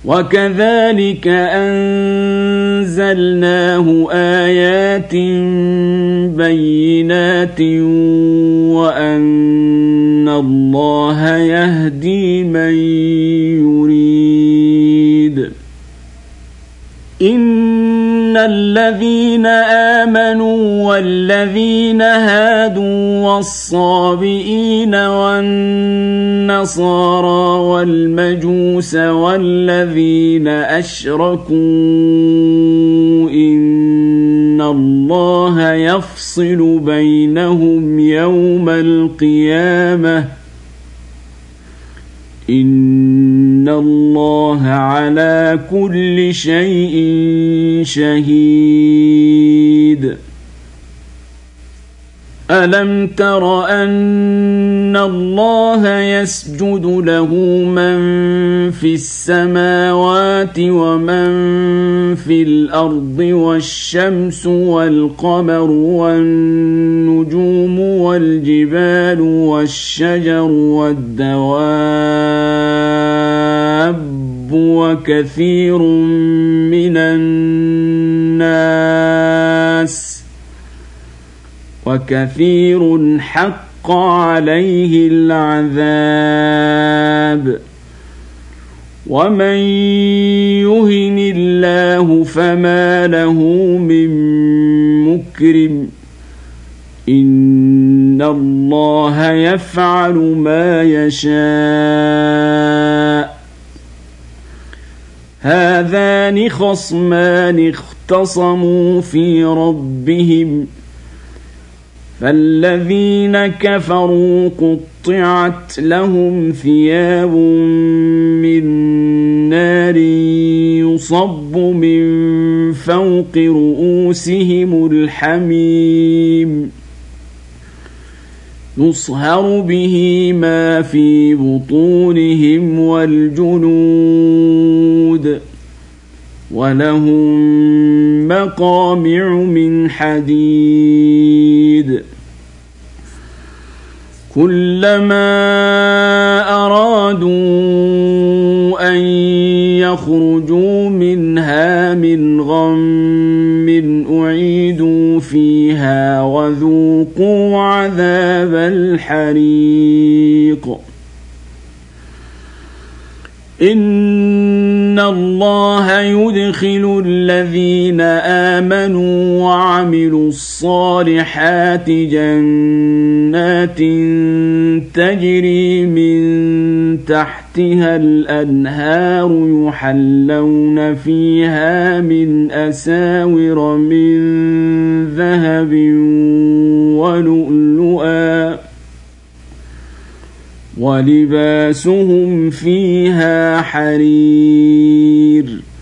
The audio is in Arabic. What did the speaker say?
وكذلك أنزلناه آيات بينات وأن الله يهدي من يريد. إن الذين آمنوا والذين هادوا والصابئين والنصارى والمجوس والذين أشركوا إن الله يفصل بينهم يوم القيامة إن الله على كل شيء شهيد. ألم تر أن الله يسجد له من في السماوات ومن في الأرض والشمس والقمر والنجوم والجبال والشجر والدواب وكثير من الناس وكثير حق عليه العذاب ومن يهن الله فما له من مكرم إن الله يفعل ما يشاء. هذان خصمان اختصموا في ربهم فالذين كفروا قطعت لهم ثياب من نار يصب من فوق رؤوسهم الحميم يصهر به ما في بطونهم والجلود ولهم مقامع من حديد كلما أرادوا أن يخرجوا منها من غم أعيدوا فيها وذوقوا عذاب الحريق. إن الله يدخل الذين آمنوا وعملوا الصالحات جنات تجري من تحتها الأنهار يحلون فيها من أساور من ذهب ولؤلؤا ولباسهم فيها حرير